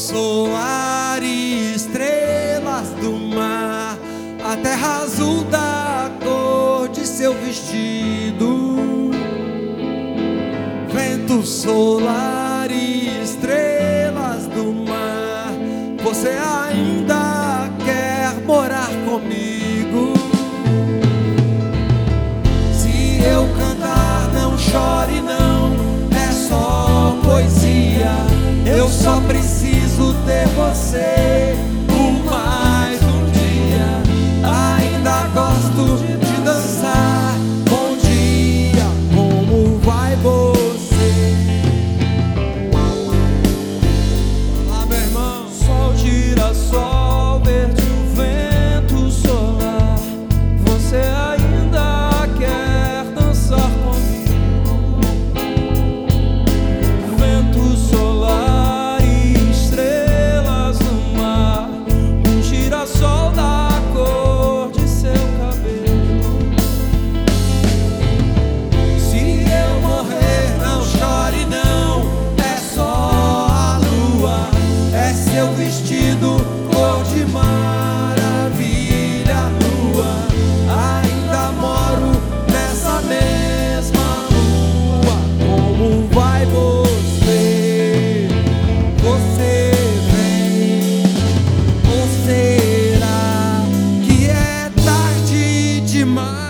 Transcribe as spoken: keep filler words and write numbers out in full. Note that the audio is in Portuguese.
solar e estrelas do mar, a terra azul da cor de seu vestido. Vento solar e estrelas do mar, você ainda quer morar comigo? Se eu cantar, não chore não, é só poesia. Eu só preciso ter você por mais um dia. Ainda gosto de dançar. Bom dia, como vai você? Olá, meu irmão. Sol, girassol, verde, o vento solar, você ainda quer dançar comigo? Vento solar e estrelas no mar, um girassol da cor de seu cabelo. Se eu morrer, não chore não, é só a lua, é seu vestido cor de maravilha lua. Ainda moro nessa mesma rua. Como vai você? Você vem? Ou será que é tarde demais?